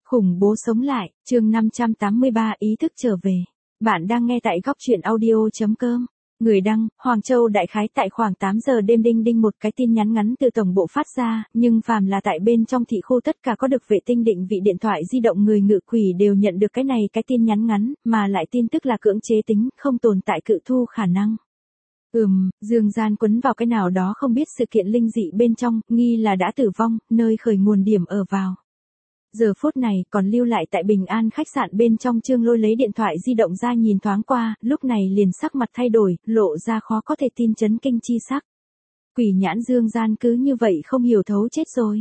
Khủng bố sống lại, chương 583 ý thức trở về. Bạn đang nghe tại góc truyện audio.com. Người đăng, Hoàng Châu đại khái tại khoảng 8 giờ đêm đinh đinh một cái tin nhắn ngắn từ tổng bộ phát ra, nhưng phàm là tại bên trong thị khu tất cả có được vệ tinh định vị điện thoại di động người ngự quỷ đều nhận được cái tin nhắn ngắn, mà lại tin tức là cưỡng chế tính, không tồn tại cự thu khả năng. Dương gian quấn vào cái nào đó không biết sự kiện linh dị bên trong, nghi là đã tử vong, nơi khởi nguồn điểm ở vào. Giờ phút này còn lưu lại tại Bình An khách sạn bên trong. Trương Lôi lấy điện thoại di động ra nhìn thoáng qua, lúc này liền sắc mặt thay đổi, lộ ra khó có thể tin chấn kinh chi sắc. Quỷ nhãn Dương gian cứ như vậy không hiểu thấu chết rồi.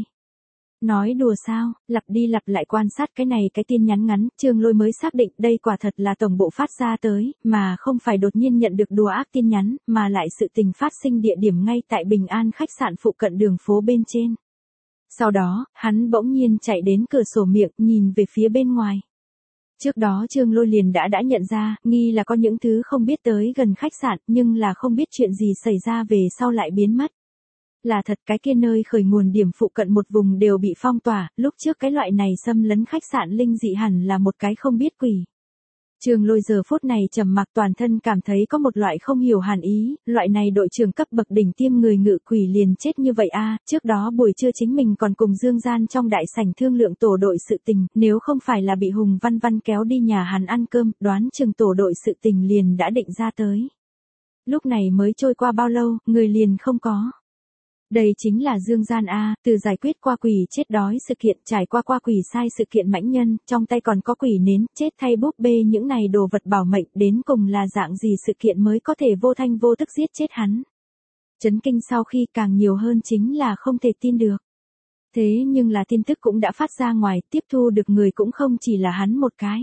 Nói đùa sao, lặp đi lặp lại quan sát cái tin nhắn ngắn, Trương Lôi mới xác định đây quả thật là tổng bộ phát ra tới, mà không phải đột nhiên nhận được đùa ác tin nhắn, mà lại sự tình phát sinh địa điểm ngay tại Bình An khách sạn phụ cận đường phố bên trên. Sau đó, hắn bỗng nhiên chạy đến cửa sổ miệng, nhìn về phía bên ngoài. Trước đó Trương Lôi liền đã nhận ra, nghi là có những thứ không biết tới gần khách sạn, nhưng là không biết chuyện gì xảy ra về sau lại biến mất. Là thật cái kia nơi khởi nguồn điểm phụ cận một vùng đều bị phong tỏa, lúc trước cái loại này xâm lấn khách sạn linh dị hẳn là một cái không biết quỷ. Trương Lôi giờ phút này trầm mặc, toàn thân cảm thấy có một loại không hiểu hàn ý, loại này đội trưởng cấp bậc đỉnh tiêm người ngự quỷ liền chết như vậy a. Trước đó buổi trưa chính mình còn cùng Dương Gian trong đại sảnh thương lượng tổ đội sự tình, nếu không phải là bị Hùng Văn Văn kéo đi nhà hắn ăn cơm, đoán chừng tổ đội sự tình liền đã định ra tới. Lúc này mới trôi qua bao lâu, người liền không có. Đây chính là Dương Gian A, từ giải quyết qua quỷ chết đói sự kiện, trải qua quỷ sai sự kiện mãnh nhân, trong tay còn có quỷ nến, chết thay búp bê những này đồ vật bảo mệnh, đến cùng là dạng gì sự kiện mới có thể vô thanh vô tức giết chết hắn. Chấn kinh sau khi càng nhiều hơn chính là không thể tin được. Thế nhưng là tin tức cũng đã phát ra ngoài, tiếp thu được người cũng không chỉ là hắn một cái.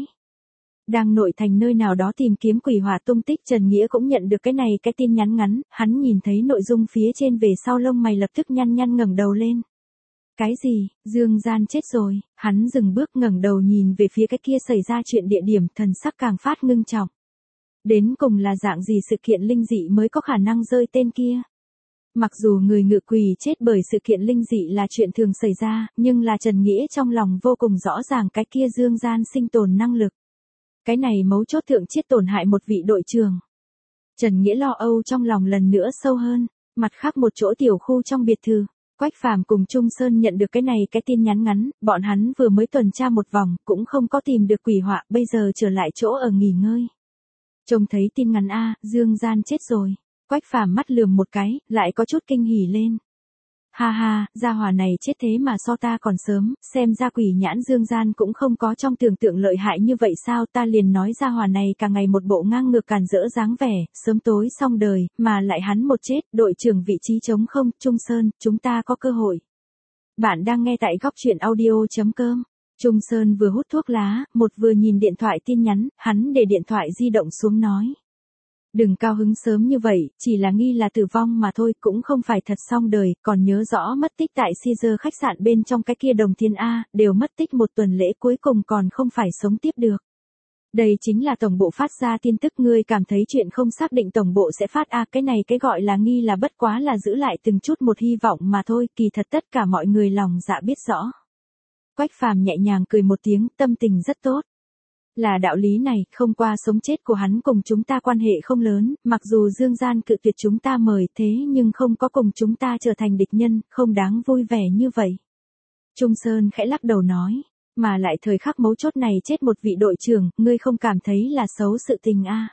Đang nội thành nơi nào đó tìm kiếm quỷ hỏa tung tích, Trần Nghĩa cũng nhận được cái tin nhắn ngắn, hắn nhìn thấy nội dung phía trên về sau lông mày lập tức nhăn ngẩng đầu lên. Cái gì, Dương Gian chết rồi, hắn dừng bước ngẩng đầu nhìn về phía cái kia xảy ra chuyện địa điểm, thần sắc càng phát ngưng trọng. Đến cùng là dạng gì sự kiện linh dị mới có khả năng rơi tên kia. Mặc dù người ngự quỷ chết bởi sự kiện linh dị là chuyện thường xảy ra, nhưng là Trần Nghĩa trong lòng vô cùng rõ ràng cái kia Dương Gian sinh tồn năng lực. Cái này mấu chốt thượng chết tổn hại một vị đội trưởng. Trần Nghĩa lo âu trong lòng lần nữa sâu hơn. Mặt khác một chỗ tiểu khu trong biệt thự, Quách Phàm cùng Trung Sơn nhận được cái tin nhắn ngắn, bọn hắn vừa mới tuần tra một vòng, cũng không có tìm được quỷ họa, bây giờ trở lại chỗ ở nghỉ ngơi. Trông thấy tin ngắn A, Dương Gian chết rồi. Quách Phàm mắt lườm một cái, lại có chút kinh hỉ lên. Ha ha, gia hỏa này chết thế mà so ta còn sớm, xem ra quỷ nhãn Dương Gian cũng không có trong tưởng tượng lợi hại như vậy sao. Ta liền nói gia hỏa này cả ngày một bộ ngang ngược càn rỡ dáng vẻ, sớm tối xong đời, mà lại hắn một chết, đội trưởng vị trí trống không. Trung Sơn, chúng ta có cơ hội. Bạn đang nghe tại góc truyện audio.com. Trung Sơn vừa hút thuốc lá, một vừa nhìn điện thoại tin nhắn, hắn để điện thoại di động xuống nói. Đừng cao hứng sớm như vậy, chỉ là nghi là tử vong mà thôi, cũng không phải thật xong đời, còn nhớ rõ mất tích tại Caesar khách sạn bên trong cái kia Đồng Thiên A, đều mất tích một tuần lễ cuối cùng còn không phải sống tiếp được. Đây chính là tổng bộ phát ra tin tức, ngươi cảm thấy chuyện không xác định tổng bộ sẽ phát A, cái gọi là nghi là bất quá là giữ lại từng chút một hy vọng mà thôi, kỳ thật tất cả mọi người lòng dạ biết rõ. Quách Phàm nhẹ nhàng cười một tiếng, tâm tình rất tốt. Là đạo lý này, không qua sống chết của hắn cùng chúng ta quan hệ không lớn, mặc dù Dương Gian cự tuyệt chúng ta mời, thế nhưng không có cùng chúng ta trở thành địch nhân, không đáng vui vẻ như vậy. Trung Sơn khẽ lắc đầu nói, mà lại thời khắc mấu chốt này chết một vị đội trưởng, ngươi không cảm thấy là xấu sự tình a?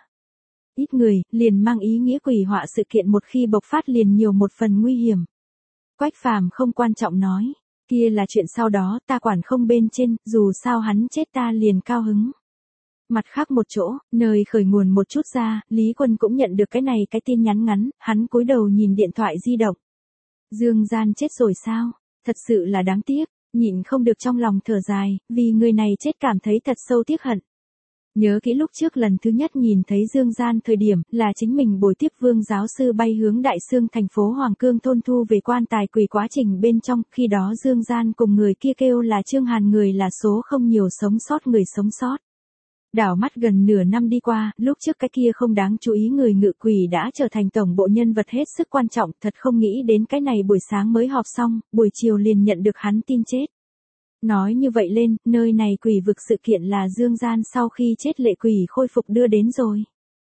Ít người, liền mang ý nghĩa quỷ họa sự kiện một khi bộc phát liền nhiều một phần nguy hiểm. Quách Phàm không quan trọng nói, kia là chuyện sau đó, ta quản không bên trên, dù sao hắn chết ta liền cao hứng. Mặt khác một chỗ, nơi khởi nguồn một chút ra, Lý Quân cũng nhận được cái tin nhắn ngắn, hắn cúi đầu nhìn điện thoại di động. Dương Gian chết rồi sao? Thật sự là đáng tiếc, nhịn không được trong lòng thở dài, vì người này chết cảm thấy thật sâu tiếc hận. Nhớ kỹ lúc trước lần thứ nhất nhìn thấy Dương Gian thời điểm, là chính mình bồi tiếp Vương giáo sư bay hướng Đại Xương thành phố Hoàng Cương thôn thu về quan tài quỷ quá trình bên trong, khi đó Dương Gian cùng người kia kêu là Trương Hàn, người là số không nhiều sống sót người sống sót. Đảo mắt gần nửa năm đi qua, lúc trước cái kia không đáng chú ý người ngự quỷ đã trở thành tổng bộ nhân vật hết sức quan trọng, thật không nghĩ đến cái này buổi sáng mới họp xong, buổi chiều liền nhận được hắn tin chết. Nói như vậy lên, nơi này quỷ vực sự kiện là Dương Gian sau khi chết lệ quỷ khôi phục đưa đến rồi.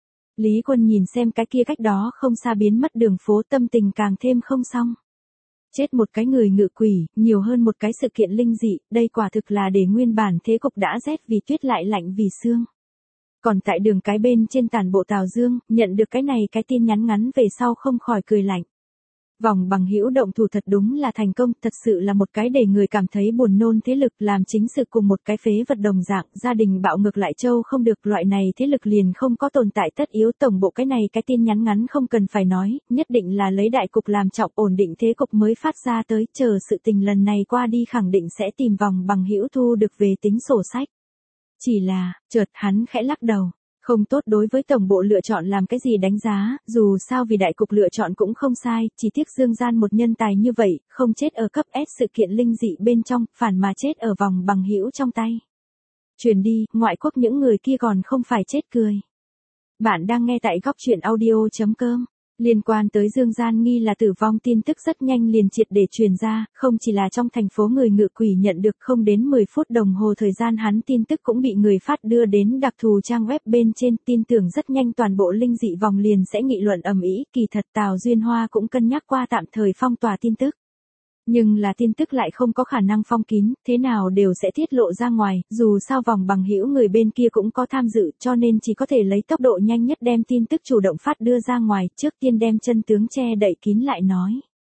Lý Quân nhìn xem cái kia cách đó không xa biến mất đường phố, tâm tình càng thêm không xong. Chết một cái người ngự quỷ, nhiều hơn một cái sự kiện linh dị, đây quả thực là để nguyên bản thế cục đã rét vì tuyết lại lạnh vì sương. Còn tại đường cái bên trên tản bộ Tào Dương, nhận được cái này cái tin nhắn ngắn về sau không khỏi cười lạnh. Vòng bằng hữu động thủ thật đúng là thành công, thật sự là một cái để người cảm thấy buồn nôn thế lực làm chính sự cùng một cái phế vật đồng dạng, gia đình bạo ngược lại châu không được, loại này thế lực liền không có tồn tại tất yếu. Tổng bộ cái này cái tin nhắn ngắn không cần phải nói, nhất định là lấy đại cục làm trọng, ổn định thế cục mới phát ra tới, chờ sự tình lần này qua đi khẳng định sẽ tìm vòng bằng hữu thu được về tính sổ sách. Chỉ là, chợt hắn khẽ lắc đầu. Không tốt đối với tổng bộ lựa chọn làm cái gì đánh giá, dù sao vì đại cục lựa chọn cũng không sai, chỉ tiếc Dương Gian một nhân tài như vậy, không chết ở cấp S sự kiện linh dị bên trong, phản mà chết ở vòng bằng hữu trong tay. Truyền đi, ngoại quốc những người kia còn không phải chết cười. Bạn đang nghe tại góc truyện audio.com. Liên quan tới Dương Gian nghi là tử vong tin tức rất nhanh liền triệt để truyền ra, không chỉ là trong thành phố người ngự quỷ nhận được, không đến 10 phút đồng hồ thời gian hắn tin tức cũng bị người phát đưa đến đặc thù trang web bên trên, tin tưởng rất nhanh toàn bộ linh dị vòng liền sẽ nghị luận ầm ĩ. Kỳ thật Tào Duyên Hoa cũng cân nhắc qua tạm thời phong tỏa tin tức. Nhưng là tin tức lại không có khả năng phong kín, thế nào đều sẽ tiết lộ ra ngoài, dù sao vòng bằng hữu người bên kia cũng có tham dự, cho nên chỉ có thể lấy tốc độ nhanh nhất đem tin tức chủ động phát đưa ra ngoài, trước tiên đem chân tướng che đậy kín lại nói.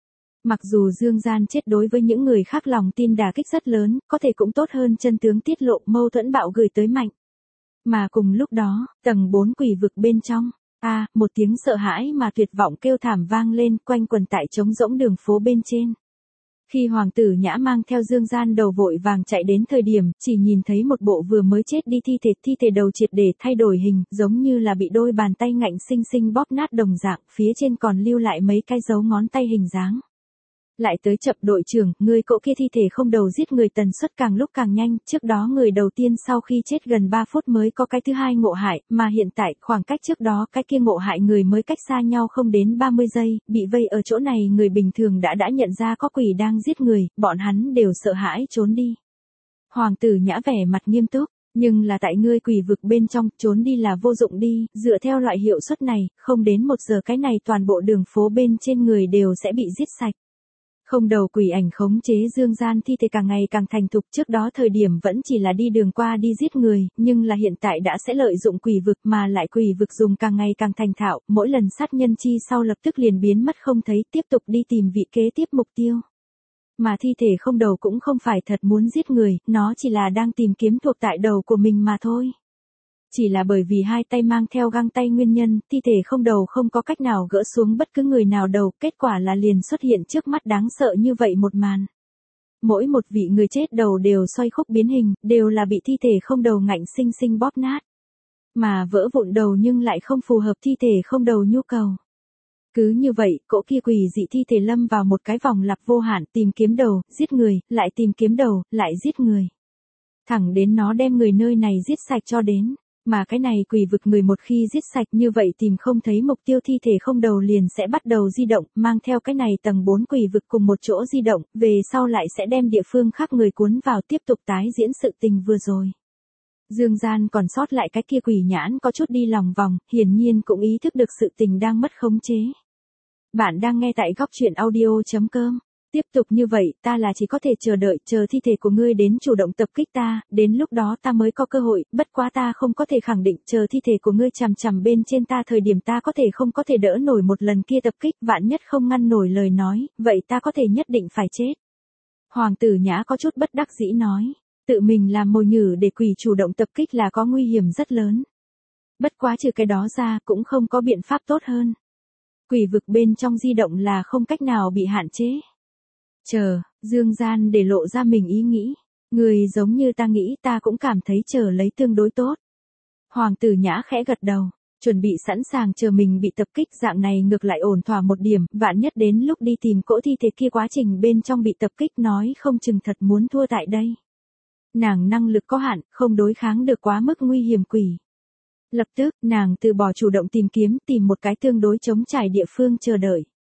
Mặc dù Dương Gian chết đối với những người khác lòng tin đả kích rất lớn, có thể cũng tốt hơn chân tướng tiết lộ, mâu thuẫn bạo gửi tới mạnh. Mà cùng lúc đó, tầng 4 quỷ vực bên trong, một tiếng sợ hãi mà tuyệt vọng kêu thảm vang lên, quanh quần tại trống rỗng đường phố bên trên. Khi Hoàng tử Nhã mang theo Dương Gian đầu vội vàng chạy đến thời điểm, chỉ nhìn thấy một bộ vừa mới chết đi thi thể đầu triệt để thay đổi hình, giống như là bị đôi bàn tay ngạnh xinh xinh bóp nát đồng dạng, phía trên còn lưu lại mấy cái dấu ngón tay hình dáng. Lại tới chậm đội trưởng, người cậu kia thi thể không đầu giết người tần suất càng lúc càng nhanh, trước đó người đầu tiên sau khi chết gần 3 phút mới có cái thứ hai ngộ hại, mà hiện tại khoảng cách trước đó cái kia ngộ hại người mới cách xa nhau không đến 30 giây, bị vây ở chỗ này người bình thường đã nhận ra có quỷ đang giết người, bọn hắn đều sợ hãi trốn đi. Hoàng tử Nhã vẻ mặt nghiêm túc, nhưng là tại ngươi quỷ vực bên trong, trốn đi là vô dụng đi, dựa theo loại hiệu suất này, không đến 1 giờ cái này toàn bộ đường phố bên trên người đều sẽ bị giết sạch. Không đầu quỷ ảnh khống chế Dương Gian thi thể càng ngày càng thành thục, trước đó thời điểm vẫn chỉ là đi đường qua đi giết người, nhưng là hiện tại đã sẽ lợi dụng quỷ vực mà lại quỷ vực dùng càng ngày càng thành thạo, mỗi lần sát nhân chi sau lập tức liền biến mất không thấy, tiếp tục đi tìm vị kế tiếp mục tiêu. Mà thi thể không đầu cũng không phải thật muốn giết người, nó chỉ là đang tìm kiếm thuộc tại đầu của mình mà thôi. Chỉ là bởi vì hai tay mang theo găng tay nguyên nhân, thi thể không đầu không có cách nào gỡ xuống bất cứ người nào đầu, kết quả là liền xuất hiện trước mắt đáng sợ như vậy một màn. Mỗi một vị người chết đầu đều xoay khúc biến hình, đều là bị thi thể không đầu ngạnh xinh xinh bóp nát. Mà vỡ vụn đầu nhưng lại không phù hợp thi thể không đầu nhu cầu. Cứ như vậy, cỗ kia quỷ dị thi thể lâm vào một cái vòng lặp vô hạn, tìm kiếm đầu, giết người, lại tìm kiếm đầu, lại giết người. Thẳng đến nó đem người nơi này giết sạch cho đến. Mà cái này quỷ vực người một khi giết sạch như vậy tìm không thấy mục tiêu thi thể không đầu liền sẽ bắt đầu di động, mang theo cái này tầng 4 quỷ vực cùng một chỗ di động, về sau lại sẽ đem địa phương khác người cuốn vào tiếp tục tái diễn sự tình vừa rồi. Dương Gian còn sót lại cái kia quỷ nhãn có chút đi lòng vòng, hiển nhiên cũng ý thức được sự tình đang mất khống chế. Bạn đang nghe tại góc truyện audio.com. Tiếp tục như vậy, ta là chỉ có thể chờ đợi, chờ thi thể của ngươi đến chủ động tập kích ta, đến lúc đó ta mới có cơ hội, bất quá ta không có thể khẳng định, chờ thi thể của ngươi chằm chằm bên trên ta thời điểm ta có thể không có thể đỡ nổi một lần kia tập kích, vạn nhất không ngăn nổi lời nói, vậy ta có thể nhất định phải chết. Hoàng tử Nhã có chút bất đắc dĩ nói, tự mình làm mồi nhử để quỷ chủ động tập kích là có nguy hiểm rất lớn. Bất quá trừ cái đó ra cũng không có biện pháp tốt hơn. Quỷ vực bên trong di động là không cách nào bị hạn chế. Chờ, Dương Gian để lộ ra mình ý nghĩ. Người giống như ta nghĩ ta cũng cảm thấy chờ lấy tương đối tốt. Hoàng tử Nhã khẽ gật đầu, chuẩn bị sẵn sàng chờ mình bị tập kích, dạng này ngược lại ổn thỏa một điểm, vạn nhất đến lúc đi tìm cỗ thi thể kia quá trình bên trong bị tập kích nói không chừng thật muốn thua tại đây. Nàng năng lực có hạn, không đối kháng được quá mức nguy hiểm quỷ. Lập tức, nàng từ bỏ chủ động tìm kiếm, tìm một cái tương đối trống trải địa phương chờ đợi.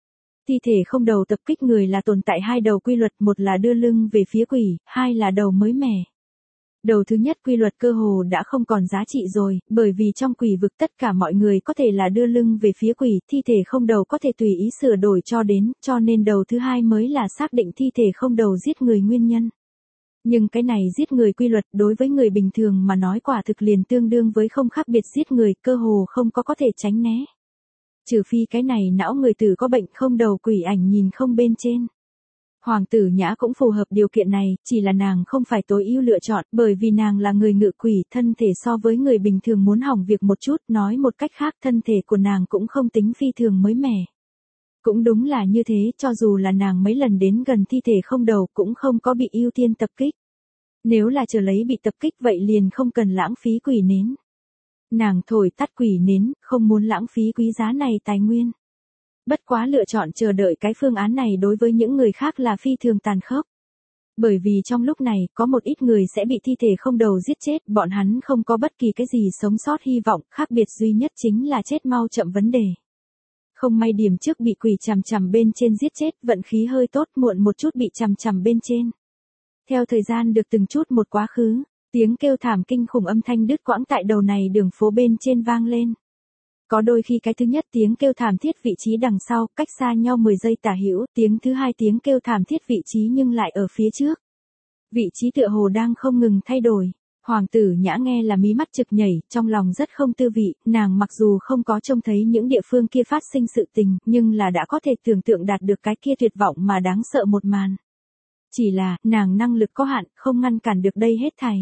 Thi thể không đầu tập kích người là tồn tại hai đầu quy luật, một là đưa lưng về phía quỷ, hai là đầu mới mẻ. Đầu thứ nhất quy luật cơ hồ đã không còn giá trị rồi, bởi vì trong quỷ vực tất cả mọi người có thể là đưa lưng về phía quỷ, thi thể không đầu có thể tùy ý sửa đổi cho nên đầu thứ hai mới là xác định thi thể không đầu giết người nguyên nhân. Nhưng cái này giết người quy luật đối với người bình thường mà nói quả thực liền tương đương với không khác biệt giết người, cơ hồ không có thể tránh né. Trừ phi cái này não người tử có bệnh không đầu quỷ ảnh nhìn không bên trên. Hoàng tử Nhã cũng phù hợp điều kiện này, chỉ là nàng không phải tối ưu lựa chọn, bởi vì nàng là người ngự quỷ, thân thể so với người bình thường muốn hỏng việc một chút, nói một cách khác thân thể của nàng cũng không tính phi thường mới mẻ. Cũng đúng là như thế, cho dù là nàng mấy lần đến gần thi thể không đầu cũng không có bị ưu tiên tập kích. Nếu là chờ lấy bị tập kích vậy liền không cần lãng phí quỷ nến. Nàng thổi tắt quỷ nến, không muốn lãng phí quý giá này tài nguyên. Bất quá lựa chọn chờ đợi cái phương án này đối với những người khác là phi thường tàn khốc. Bởi vì trong lúc này, có một ít người sẽ bị thi thể không đầu giết chết, bọn hắn không có bất kỳ cái gì sống sót hy vọng, khác biệt duy nhất chính là chết mau chậm vấn đề. Không may điểm trước bị quỷ chằm bên trên giết chết, vận khí hơi tốt, muộn một chút bị chằm bên trên. Theo thời gian được từng chút một quá khứ, tiếng kêu thảm kinh khủng âm thanh đứt quãng tại đầu này đường phố bên trên vang lên. Có đôi khi cái thứ nhất tiếng kêu thảm thiết vị trí đằng sau, cách xa nhau 10 giây tả hữu, tiếng thứ hai tiếng kêu thảm thiết vị trí nhưng lại ở phía trước. Vị trí tựa hồ đang không ngừng thay đổi. Hoàng tử Nhã nghe là mí mắt trực nhảy, trong lòng rất không tư vị, nàng mặc dù không có trông thấy những địa phương kia phát sinh sự tình, nhưng là đã có thể tưởng tượng đạt được cái kia tuyệt vọng mà đáng sợ một màn. Chỉ là, nàng năng lực có hạn, không ngăn cản được đây hết thảy.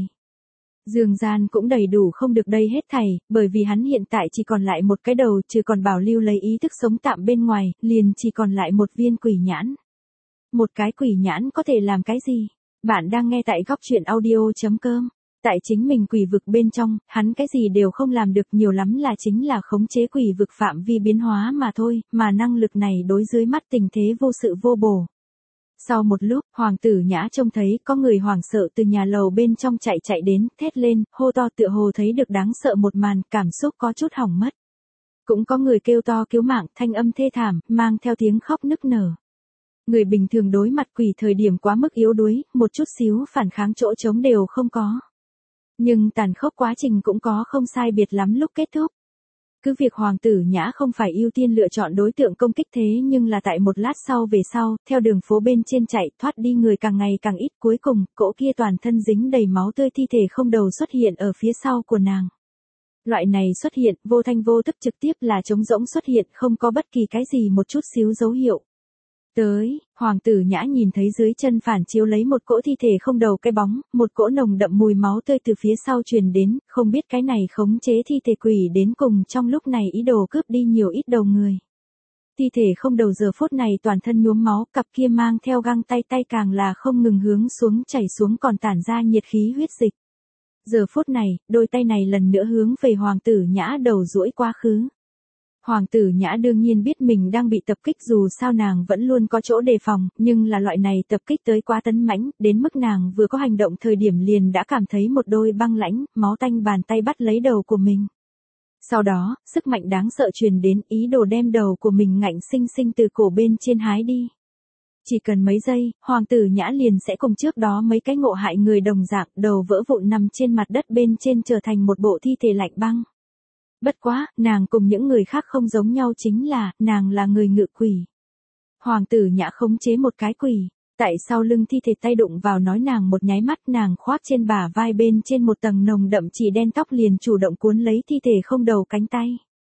Dương Gian cũng đầy đủ không được đây hết thảy, bởi vì hắn hiện tại chỉ còn lại một cái đầu, trừ còn bảo lưu lấy ý thức sống tạm bên ngoài, liền chỉ còn lại một viên quỷ nhãn. Một cái quỷ nhãn có thể làm cái gì? Bạn đang nghe tại góc truyện audio.com. Tại chính mình quỷ vực bên trong, hắn cái gì đều không làm được, nhiều lắm là chính là khống chế quỷ vực phạm vi biến hóa mà thôi, mà năng lực này đối dưới mắt tình thế vô sự vô bổ. Sau một lúc, Hoàng tử Nhã trông thấy có người hoảng sợ từ nhà lầu bên trong chạy đến, thét lên, hô to tựa hồ thấy được đáng sợ một màn, cảm xúc có chút hỏng mất. Cũng có người kêu to cứu mạng, thanh âm thê thảm, mang theo tiếng khóc nức nở. Người bình thường đối mặt quỷ thời điểm quá mức yếu đuối, một chút xíu phản kháng chỗ trống đều không có. Nhưng tàn khốc quá trình cũng có không sai biệt lắm lúc kết thúc. Cứ việc Hoàng tử Nhã không phải ưu tiên lựa chọn đối tượng công kích thế nhưng là tại một lát sau về sau, theo đường phố bên trên chạy thoát đi người càng ngày càng ít, cuối cùng, cỗ kia toàn thân dính đầy máu tươi thi thể không đầu xuất hiện ở phía sau của nàng. Loại này xuất hiện, vô thanh vô tức trực tiếp là trống rỗng xuất hiện, không có bất kỳ cái gì một chút xíu dấu hiệu. Tới, Hoàng tử Nhã nhìn thấy dưới chân phản chiếu lấy một cỗ thi thể không đầu cái bóng, một cỗ nồng đậm mùi máu tươi từ phía sau truyền đến, không biết cái này khống chế thi thể quỷ đến cùng trong lúc này ý đồ cướp đi nhiều ít đầu người. Thi thể không đầu giờ phút này toàn thân nhuốm máu, cặp kia mang theo găng tay càng là không ngừng hướng xuống chảy xuống còn tản ra nhiệt khí huyết dịch. Giờ phút này, đôi tay này lần nữa hướng về Hoàng tử Nhã đầu duỗi quá khứ. Hoàng tử Nhã đương nhiên biết mình đang bị tập kích dù sao nàng vẫn luôn có chỗ đề phòng, nhưng là loại này tập kích tới quá tấn mãnh, đến mức nàng vừa có hành động thời điểm liền đã cảm thấy một đôi băng lãnh, máu tanh bàn tay bắt lấy đầu của mình. Sau đó, sức mạnh đáng sợ truyền đến ý đồ đem đầu của mình ngạnh sinh sinh từ cổ bên trên hái đi. Chỉ cần mấy giây, Hoàng tử Nhã liền sẽ cùng trước đó mấy cái ngộ hại người đồng dạng đầu vỡ vụn nằm trên mặt đất bên trên trở thành một bộ thi thể lạnh băng. Bất quá, nàng cùng những người khác không giống nhau chính là, nàng là người ngự quỷ. Hoàng tử Nhã khống chế một cái quỷ, tại sau lưng thi thể tay đụng vào nói nàng một nháy mắt nàng khoác trên bả vai bên trên một tầng nồng đậm chỉ đen tóc liền chủ động cuốn lấy thi thể không đầu cánh tay.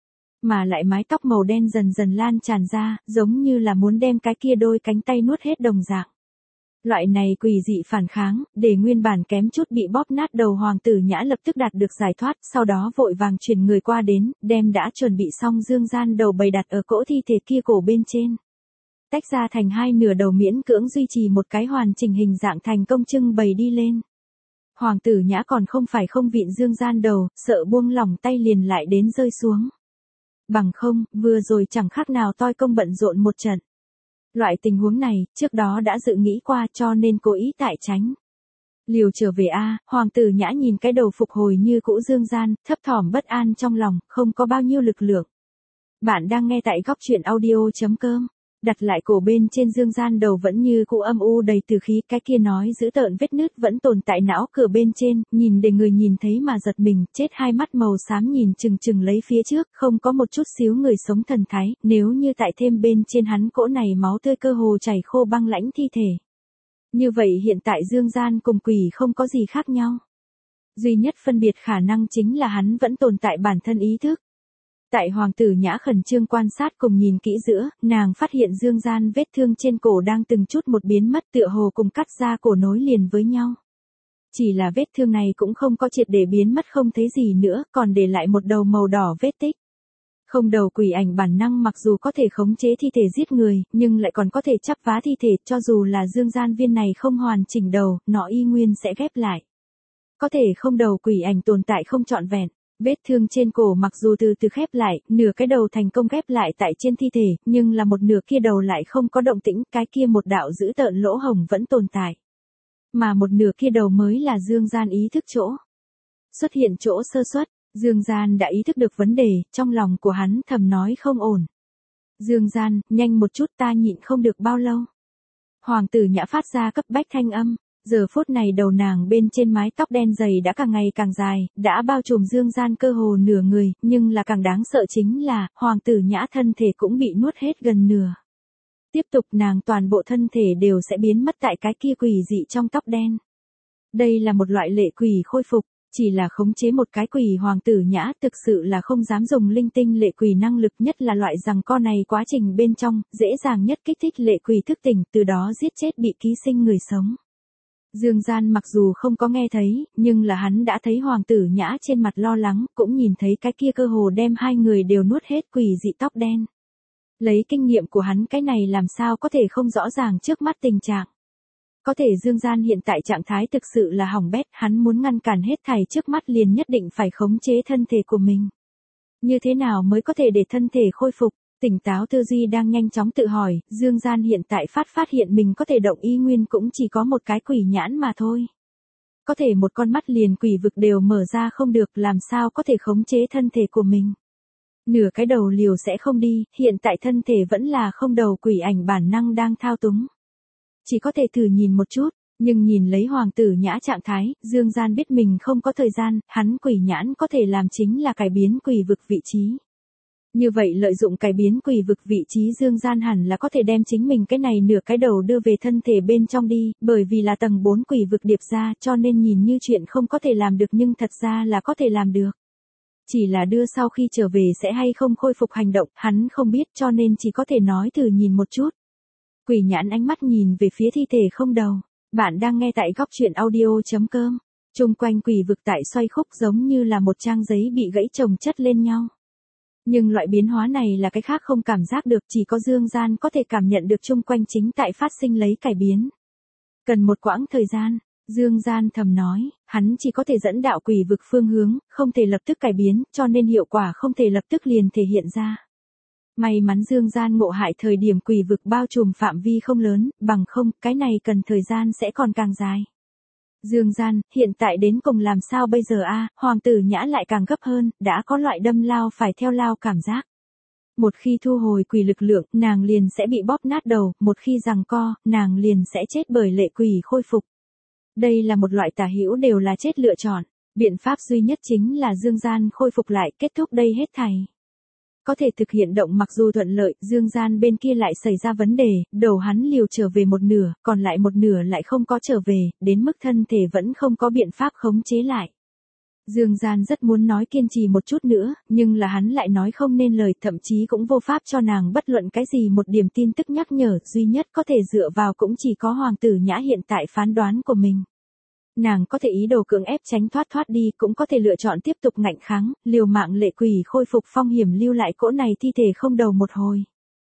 Mà lại mái tóc màu đen dần dần lan tràn ra, giống như là muốn đem cái kia đôi cánh tay nuốt hết đồng dạng. Loại này quỷ dị phản kháng, để nguyên bản kém chút bị bóp nát đầu Hoàng tử Nhã lập tức đạt được giải thoát, sau đó vội vàng chuyển người qua đến, đem đã chuẩn bị xong Dương Gian đầu bày đặt ở cỗ thi thể kia cổ bên trên. Tách ra thành hai nửa đầu miễn cưỡng duy trì một cái hoàn chỉnh hình dạng thành công trưng bày đi lên. Hoàng tử Nhã còn không phải không vịn Dương Gian đầu, sợ buông lỏng tay liền lại đến rơi xuống. Bằng không, vừa rồi chẳng khác nào toi công bận rộn một trận. Loại tình huống này, trước đó đã dự nghĩ qua cho nên cố ý tại tránh. Liều trở về Hoàng tử Nhã nhìn cái đầu phục hồi như cũ Dương Gian, thấp thỏm bất an trong lòng, không có bao nhiêu lực lượng. Bạn đang nghe tại góc truyện audio.com. Đặt lại cổ bên trên Dương Gian đầu vẫn như cũ âm u đầy từ khí, cái kia nói dữ tợn vết nứt vẫn tồn tại não cửa bên trên, nhìn để người nhìn thấy mà giật mình, chết hai mắt màu xám nhìn chừng chừng lấy phía trước, không có một chút xíu người sống thần thái, nếu như tại thêm bên trên hắn cỗ này máu tươi cơ hồ chảy khô băng lãnh thi thể. Như vậy hiện tại Dương Gian cùng quỷ không có gì khác nhau. Duy nhất phân biệt khả năng chính là hắn vẫn tồn tại bản thân ý thức. Tại Hoàng tử Nhã khẩn trương quan sát cùng nhìn kỹ giữa, nàng phát hiện Dương Gian vết thương trên cổ đang từng chút một biến mất, tựa hồ cùng cắt ra cổ nối liền với nhau. Chỉ là vết thương này cũng không có triệt để biến mất không thấy gì nữa, còn để lại một đầu màu đỏ vết tích. Không đầu quỷ ảnh bản năng mặc dù có thể khống chế thi thể giết người, nhưng lại còn có thể chắp vá thi thể, cho dù là Dương Gian viên này không hoàn chỉnh đầu, nó y nguyên sẽ ghép lại. Có thể không đầu quỷ ảnh tồn tại không trọn vẹn. Vết thương trên cổ mặc dù từ từ khép lại, nửa cái đầu thành công ghép lại tại trên thi thể, nhưng là một nửa kia đầu lại không có động tĩnh, cái kia một đạo dữ tợn lỗ hổng vẫn tồn tại. Mà một nửa kia đầu mới là Dương Gian ý thức chỗ. Xuất hiện chỗ sơ suất, Dương Gian đã ý thức được vấn đề, trong lòng của hắn thầm nói không ổn. Dương Gian, nhanh một chút, ta nhịn không được bao lâu. Hoàng tử Nhã phát ra cấp bách thanh âm. Giờ phút này đầu nàng bên trên mái tóc đen dày đã càng ngày càng dài, đã bao trùm Dương Gian cơ hồ nửa người, nhưng là càng đáng sợ chính là, Hoàng tử Nhã thân thể cũng bị nuốt hết gần nửa. Tiếp tục nàng toàn bộ thân thể đều sẽ biến mất tại cái kia quỷ dị trong tóc đen. Đây là một loại lệ quỷ khôi phục, chỉ là khống chế một cái quỷ Hoàng tử Nhã thực sự là không dám dùng linh tinh lệ quỷ năng lực, nhất là loại giằng co này quá trình bên trong, dễ dàng nhất kích thích lệ quỷ thức tỉnh, từ đó giết chết bị ký sinh người sống. Dương Gian mặc dù không có nghe thấy, nhưng là hắn đã thấy Hoàng tử Nhã trên mặt lo lắng, cũng nhìn thấy cái kia cơ hồ đem hai người đều nuốt hết quỷ dị tóc đen. Lấy kinh nghiệm của hắn cái này làm sao có thể không rõ ràng trước mắt tình trạng. Có thể Dương Gian hiện tại trạng thái thực sự là hỏng bét, hắn muốn ngăn cản hết thảy trước mắt liền nhất định phải khống chế thân thể của mình. Như thế nào mới có thể để thân thể khôi phục? Tỉnh táo tư duy đang nhanh chóng tự hỏi, Dương Gian hiện tại phát hiện mình có thể động y nguyên cũng chỉ có một cái quỷ nhãn mà thôi. Có thể một con mắt liền quỷ vực đều mở ra không được, làm sao có thể khống chế thân thể của mình. Nửa cái đầu liều sẽ không đi, hiện tại thân thể vẫn là không đầu quỷ ảnh bản năng đang thao túng. Chỉ có thể thử nhìn một chút, nhưng nhìn lấy Hoàng tử Nhã trạng thái, Dương Gian biết mình không có thời gian, hắn quỷ nhãn có thể làm chính là cải biến quỷ vực vị trí. Như vậy lợi dụng cải biến quỷ vực vị trí Dương Gian hẳn là có thể đem chính mình cái này nửa cái đầu đưa về thân thể bên trong đi, bởi vì là tầng 4 quỷ vực điệp ra cho nên nhìn như chuyện không có thể làm được nhưng thật ra là có thể làm được. Chỉ là đưa sau khi trở về sẽ hay không khôi phục hành động, hắn không biết cho nên chỉ có thể nói thử nhìn một chút. Quỷ nhãn ánh mắt nhìn về phía thi thể không đầu. Bạn đang nghe tại góc truyện audio.com. Trung quanh quỷ vực tại xoay khúc giống như là một trang giấy bị gãy chồng chất lên nhau. Nhưng loại biến hóa này là cái khác không cảm giác được, chỉ có Dương Gian có thể cảm nhận được chung quanh chính tại phát sinh lấy cải biến. Cần một quãng thời gian, Dương Gian thầm nói, hắn chỉ có thể dẫn đạo quỷ vực phương hướng, không thể lập tức cải biến, cho nên hiệu quả không thể lập tức liền thể hiện ra. May mắn Dương Gian ngộ hại thời điểm quỷ vực bao trùm phạm vi không lớn, bằng không, cái này cần thời gian sẽ còn càng dài. Dương Gian, hiện tại đến cùng làm sao bây giờ a? Hoàng tử Nhã lại càng gấp hơn, đã có loại đâm lao phải theo lao cảm giác. Một khi thu hồi quỷ lực lượng, nàng liền sẽ bị bóp nát đầu, một khi giằng co, nàng liền sẽ chết bởi lệ quỷ khôi phục. Đây là một loại tả hữu đều là chết lựa chọn, biện pháp duy nhất chính là Dương Gian khôi phục lại, kết thúc đây hết thảy. Có thể thực hiện động mặc dù thuận lợi, Dương Gian bên kia lại xảy ra vấn đề, đầu hắn liều trở về một nửa, còn lại một nửa lại không có trở về, đến mức thân thể vẫn không có biện pháp khống chế lại. Dương Gian rất muốn nói kiên trì một chút nữa, nhưng là hắn lại nói không nên lời, thậm chí cũng vô pháp cho nàng bất luận cái gì một điểm tin tức nhắc nhở, duy nhất có thể dựa vào cũng chỉ có Hoàng tử Nhã hiện tại phán đoán của mình. Nàng có thể ý đồ cưỡng ép tránh thoát đi, cũng có thể lựa chọn tiếp tục ngạnh kháng, liều mạng lệ quỷ khôi phục phong hiểm lưu lại cỗ này thi thể không đầu một hồi.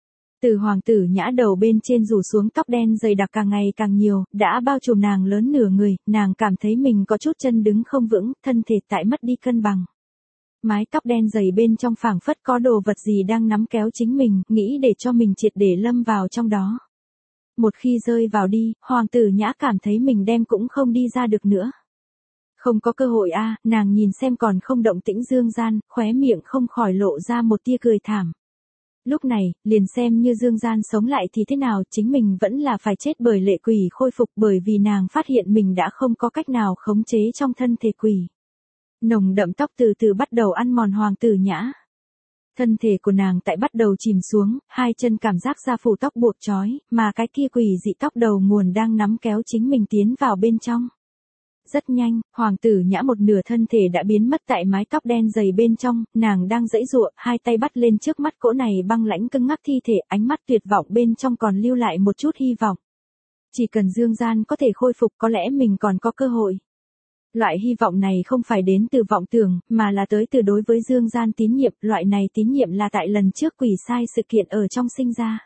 Từ Hoàng tử Nhã đầu bên trên rủ xuống tóc đen dày đặc càng ngày càng nhiều, đã bao trùm nàng lớn nửa người, nàng cảm thấy mình có chút chân đứng không vững, thân thể tại mất đi cân bằng. Mái tóc đen dày bên trong phảng phất có đồ vật gì đang nắm kéo chính mình, nghĩ để cho mình triệt để lâm vào trong đó. Một khi rơi vào đi, Hoàng tử Nhã cảm thấy mình đem cũng không đi ra được nữa. Không có cơ hội a, nàng nhìn xem còn không động tĩnh Dương Gian, khóe miệng không khỏi lộ ra một tia cười thảm. Lúc này, liền xem như Dương Gian sống lại thì thế nào, chính mình vẫn là phải chết bởi lệ quỷ khôi phục, bởi vì nàng phát hiện mình đã không có cách nào khống chế trong thân thể quỷ. Nồng đậm tóc từ từ bắt đầu ăn mòn Hoàng Tử Nhã. Thân thể của nàng tại bắt đầu chìm xuống, hai chân cảm giác da phủ tóc buộc trói, mà cái kia quỷ dị tóc đầu nguồn đang nắm kéo chính mình tiến vào bên trong. Rất nhanh, Hoàng Tử Nhã một nửa thân thể đã biến mất tại mái tóc đen dày bên trong, nàng đang giãy giụa, hai tay bắt lên trước mắt cỗ này băng lãnh cứng ngắc thi thể, ánh mắt tuyệt vọng bên trong còn lưu lại một chút hy vọng. Chỉ cần Dương Gian có thể khôi phục có lẽ mình còn có cơ hội. Loại hy vọng này không phải đến từ vọng tưởng, mà là tới từ đối với Dương Gian tín nhiệm, loại này tín nhiệm là tại lần trước quỷ sai sự kiện ở trong sinh ra.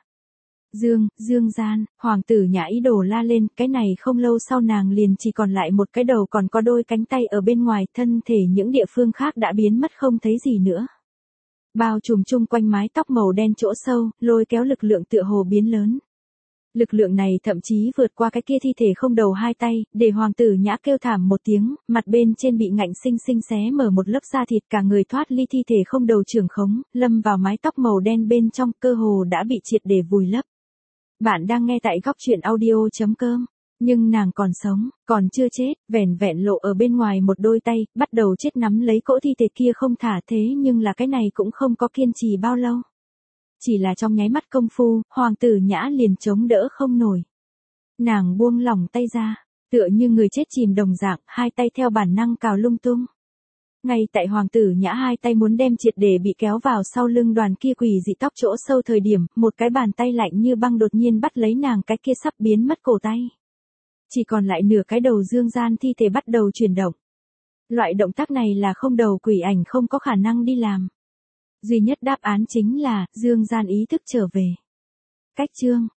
Dương Gian, Hoàng Tử Nhã ý đồ la lên, cái này không lâu sau nàng liền chỉ còn lại một cái đầu còn có đôi cánh tay ở bên ngoài, thân thể những địa phương khác đã biến mất không thấy gì nữa. Bao trùm chung quanh mái tóc màu đen chỗ sâu, lôi kéo lực lượng tựa hồ biến lớn. Lực lượng này thậm chí vượt qua cái kia thi thể không đầu hai tay, để Hoàng Tử Nhã kêu thảm một tiếng, mặt bên trên bị ngạnh sinh sinh xé mở một lớp da thịt, cả người thoát ly thi thể không đầu trưởng khống, lâm vào mái tóc màu đen bên trong, cơ hồ đã bị triệt để vùi lấp. Bạn đang nghe tại góc truyện audio.com. Nhưng nàng còn sống, còn chưa chết, vẻn vẹn lộ ở bên ngoài một đôi tay, bắt đầu chết nắm lấy cỗ thi thể kia không thả, thế nhưng là cái này cũng không có kiên trì bao lâu. Chỉ là trong nháy mắt công phu, Hoàng Tử Nhã liền chống đỡ không nổi. Nàng buông lỏng tay ra, tựa như người chết chìm đồng dạng, hai tay theo bản năng cào lung tung. Ngay tại Hoàng Tử Nhã hai tay muốn đem triệt để bị kéo vào sau lưng đoàn kia quỷ dị tóc chỗ sâu thời điểm, một cái bàn tay lạnh như băng đột nhiên bắt lấy nàng, cái kia sắp biến mất cổ tay. Chỉ còn lại nửa cái đầu Dương Gian thi thể bắt đầu chuyển động. Loại động tác này là không đầu quỷ ảnh không có khả năng đi làm. Duy nhất đáp án chính là, Dương Gian ý thức trở về. Cách chương